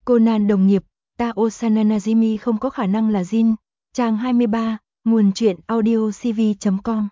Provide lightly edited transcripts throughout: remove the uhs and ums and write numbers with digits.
Conan đồng nghiệp, Tao Sananajimi không có khả năng là Jin. Trang 23, nguồn truyện audio cv.com.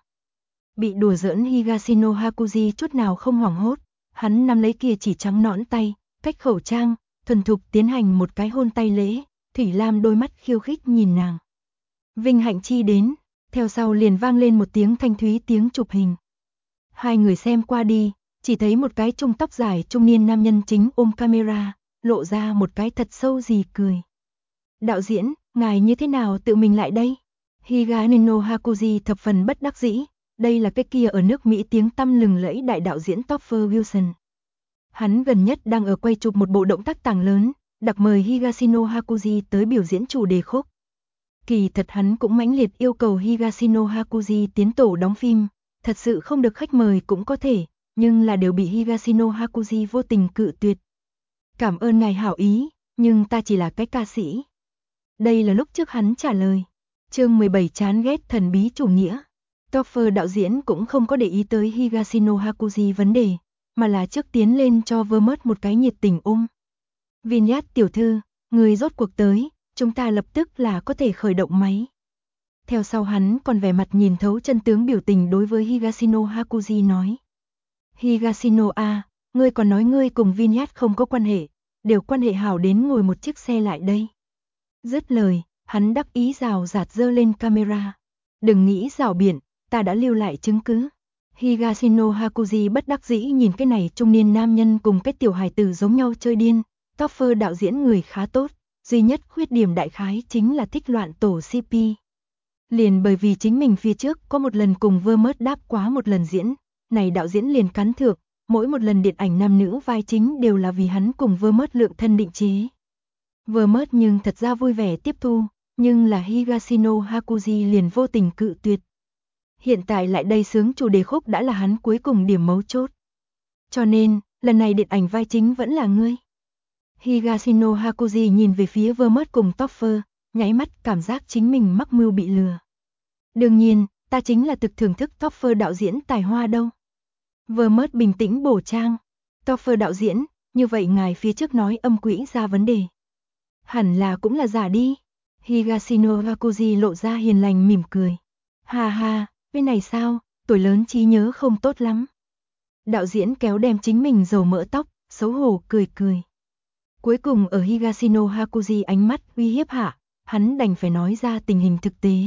Bị đùa giỡn Higashino Hakuji chút nào không hoảng hốt, hắn nắm lấy kia chỉ trắng nõn tay, cách khẩu trang, thuần thục tiến hành một cái hôn tay lễ, Thủy Lam đôi mắt khiêu khích nhìn nàng. Vinh hạnh chi đến, theo sau liền vang lên một tiếng thanh thúy tiếng chụp hình. Hai người xem qua đi, chỉ thấy một cái trung tóc dài trung niên nam nhân chính ôm camera, lộ ra một cái thật sâu gì cười. Đạo diễn, ngài như thế nào tự mình lại đây? Higashino Hakuji thập phần bất đắc dĩ, đây là cái kia ở nước Mỹ tiếng tăm lừng lẫy đại đạo diễn Topher Wilson. Hắn gần nhất đang ở quay chụp một bộ động tác tàng lớn, đặc mời Higashino Hakuji tới biểu diễn chủ đề khúc. Kỳ thật hắn cũng mãnh liệt yêu cầu Higashino Hakuji tiến tổ đóng phim, thật sự không được khách mời cũng có thể, nhưng là đều bị Higashino Hakuji vô tình cự tuyệt. Cảm ơn ngài hảo ý, nhưng ta chỉ là cái ca sĩ. Đây là lúc trước hắn trả lời. Chương 17 chán ghét thần bí chủ nghĩa. Topher đạo diễn cũng không có để ý tới Higashino Hakuji vấn đề, mà là trước tiến lên cho Vermont một cái nhiệt tình ôm. Vinyard tiểu thư, người rốt cuộc tới, chúng ta lập tức là có thể khởi động máy. Theo sau hắn còn vẻ mặt nhìn thấu chân tướng biểu tình đối với Higashino Hakuji nói. Higashino a, ngươi còn nói ngươi cùng Vinyard không có quan hệ, đều quan hệ hảo đến ngồi một chiếc xe lại đây. Dứt lời, hắn đắc ý rào rạt giơ lên camera. Đừng nghĩ rảo biện, ta đã lưu lại chứng cứ. Higashino Hakuji bất đắc dĩ nhìn cái này trung niên nam nhân cùng cái tiểu hài tử giống nhau chơi điên. Topher đạo diễn người khá tốt, duy nhất khuyết điểm đại khái chính là thích loạn tổ CP. Liền bởi vì chính mình phía trước có một lần cùng Vermont đáp quá một lần diễn, này đạo diễn liền cắn thượng, mỗi một lần điện ảnh nam nữ vai chính đều là vì hắn cùng Vermont lượng thân định chế. Vermont nhưng thật ra vui vẻ tiếp thu, nhưng là Higashino Hakuji liền vô tình cự tuyệt. Hiện tại lại đây sướng chủ đề khúc đã là hắn cuối cùng điểm mấu chốt. Cho nên, lần này điện ảnh vai chính vẫn là ngươi. Higashino Hakuji nhìn về phía Vermont cùng Topher, nháy mắt cảm giác chính mình mắc mưu bị lừa. Đương nhiên, ta chính là thực thưởng thức Topher đạo diễn tài hoa đâu. Vermont bình tĩnh bổ trang. Topher đạo diễn, như vậy ngài phía trước nói âm quỹ ra vấn đề. Hẳn là cũng là giả đi. Higashino Hakuji lộ ra hiền lành mỉm cười. Ha ha, cái này sao, tuổi lớn trí nhớ không tốt lắm. Đạo diễn kéo đem chính mình dầu mỡ tóc, xấu hổ cười cười. Cuối cùng ở Higashino Hakuji ánh mắt uy hiếp hạ, hắn đành phải nói ra tình hình thực tế.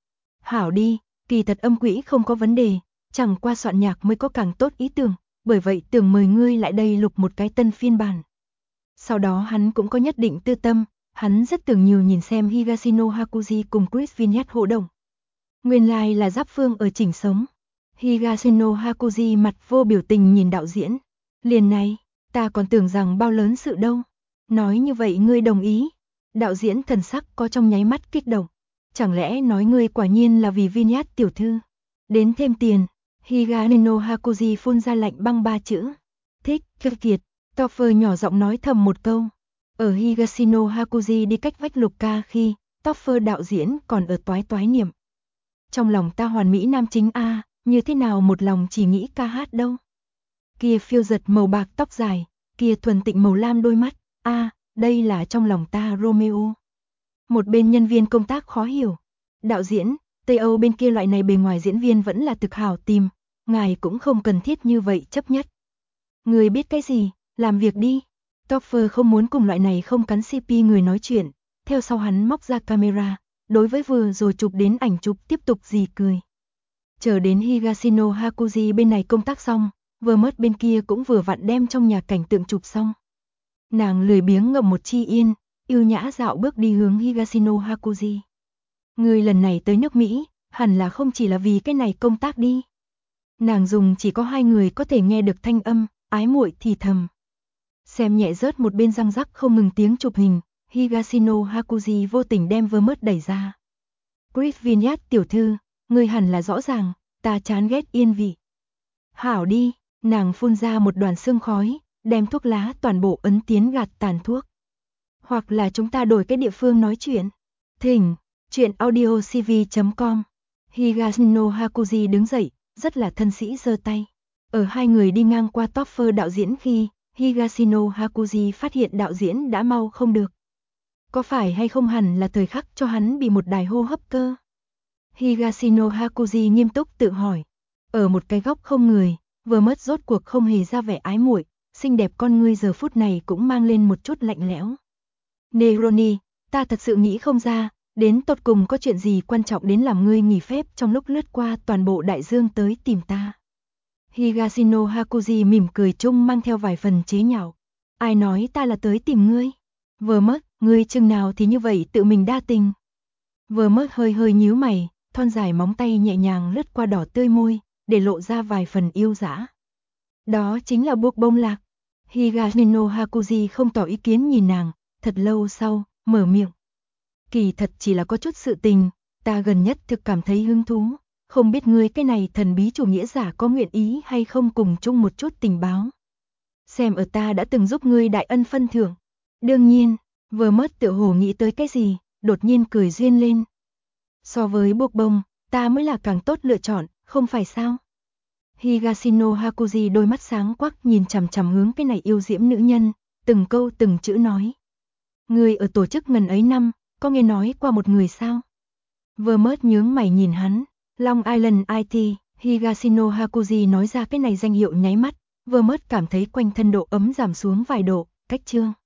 Hảo đi, kỳ thật âm quỹ không có vấn đề, chẳng qua soạn nhạc mới có càng tốt ý tưởng, bởi vậy tưởng mời ngươi lại đây lục một cái tân phiên bản. Sau đó hắn cũng có nhất định tư tâm, hắn rất tưởng nhiều nhìn xem Higashino Hakuji cùng Chris Vinyard hỗ động. Nguyên lai là Giáp Phương ở chỉnh sống. Higashino Hakuji mặt vô biểu tình nhìn đạo diễn. Liền này, ta còn tưởng rằng bao lớn sự đâu. Nói như vậy ngươi đồng ý. Đạo diễn thần sắc có trong nháy mắt kích động. Chẳng lẽ nói ngươi quả nhiên là vì Vinyard tiểu thư. Đến thêm tiền. Higashino Hakuji phun ra lạnh băng 3 chữ. Thích, kiệt. Topher nhỏ giọng nói thầm một câu. Ở Higashino Hakuji đi cách vách lục ca khi, Topher đạo diễn còn ở toái toái niệm. Trong lòng ta hoàn mỹ nam chính a, như thế nào một lòng chỉ nghĩ ca hát đâu. Kia phiêu giật màu bạc tóc dài, kia thuần tịnh màu lam đôi mắt, a, đây là trong lòng ta Romeo. Một bên nhân viên công tác khó hiểu. Đạo diễn, Tây Âu bên kia loại này bề ngoài diễn viên vẫn là thực hảo tìm, ngài cũng không cần thiết như vậy chấp nhất. Người biết cái gì, làm việc đi. Topher không muốn cùng loại này không cắn CP người nói chuyện, theo sau hắn móc ra camera, đối với vừa rồi chụp đến ảnh chụp tiếp tục gì cười. Chờ đến Higashino Hakuji bên này công tác xong, Vermont bên kia cũng vừa vặn đem trong nhà cảnh tượng chụp xong. Nàng lười biếng ngậm một chi yên, yêu nhã dạo bước đi hướng Higashino Hakuji. Người lần này tới nước Mỹ, hẳn là không chỉ là vì cái này công tác đi. Nàng dùng chỉ có 2 người có thể nghe được thanh âm, ái muội thì thầm. Xem nhẹ rớt một bên răng rắc không ngừng tiếng chụp hình, Higashino Hakuji vô tình đem Vermont đẩy ra. Chris Vinyard tiểu thư, ngươi hẳn là rõ ràng, ta chán ghét yên vị. Hảo đi, nàng phun ra một đoàn sương khói, đem thuốc lá toàn bộ ấn tiến gạt tàn thuốc. Hoặc là chúng ta đổi cái địa phương nói chuyện. Thỉnh, chuyện audio cv.com. Higashino Hakuji đứng dậy, rất là thân sĩ giơ tay. Ở 2 người đi ngang qua Topher đạo diễn khi, Higashino Hakuji phát hiện đạo diễn đã mau không được. Có phải hay không hẳn là thời khắc cho hắn bị một đài hô hấp cơ? Higashino Hakuji nghiêm túc tự hỏi. Ở một cái góc không người, vừa mất rốt cuộc không hề ra vẻ ái muội, xinh đẹp con ngươi giờ phút này cũng mang lên một chút lạnh lẽo. Neroni, ta thật sự nghĩ không ra, đến tột cùng có chuyện gì quan trọng đến làm ngươi nghỉ phép trong lúc lướt qua toàn bộ đại dương tới tìm ta. Higashino Hakuji mỉm cười chung mang theo vài phần chế nhạo. Ai nói ta là tới tìm ngươi? Vừa mất, ngươi chừng nào thì như vậy tự mình đa tình. Vừa mất hơi hơi nhíu mày, thon dài móng tay nhẹ nhàng lướt qua đỏ tươi môi, để lộ ra vài phần yêu dã. Đó chính là buộc bông lạc. Higashino Hakuji không tỏ ý kiến nhìn nàng, thật lâu sau, mở miệng. Kỳ thật chỉ là có chút sự tình, ta gần nhất thực cảm thấy hứng thú, không biết ngươi cái này thần bí chủ nghĩa giả có nguyện ý hay không cùng chung một chút tình báo. Xem ở ta đã từng giúp ngươi đại ân phân thưởng. Đương nhiên, vừa mất tựa hồ nghĩ tới cái gì, đột nhiên cười duyên lên. So với buộc bông, ta mới là càng tốt lựa chọn, không phải sao? Higashino Hakuji đôi mắt sáng quắc nhìn chằm chằm hướng cái này yêu diễm nữ nhân, từng câu từng chữ nói. Người ở tổ chức ngần ấy năm, có nghe nói qua một người sao? Vừa mất nhướng mày nhìn hắn, Long Island IT, Higashino Hakuji nói ra cái này danh hiệu nháy mắt, vừa mất cảm thấy quanh thân độ ấm giảm xuống vài độ, cách chương.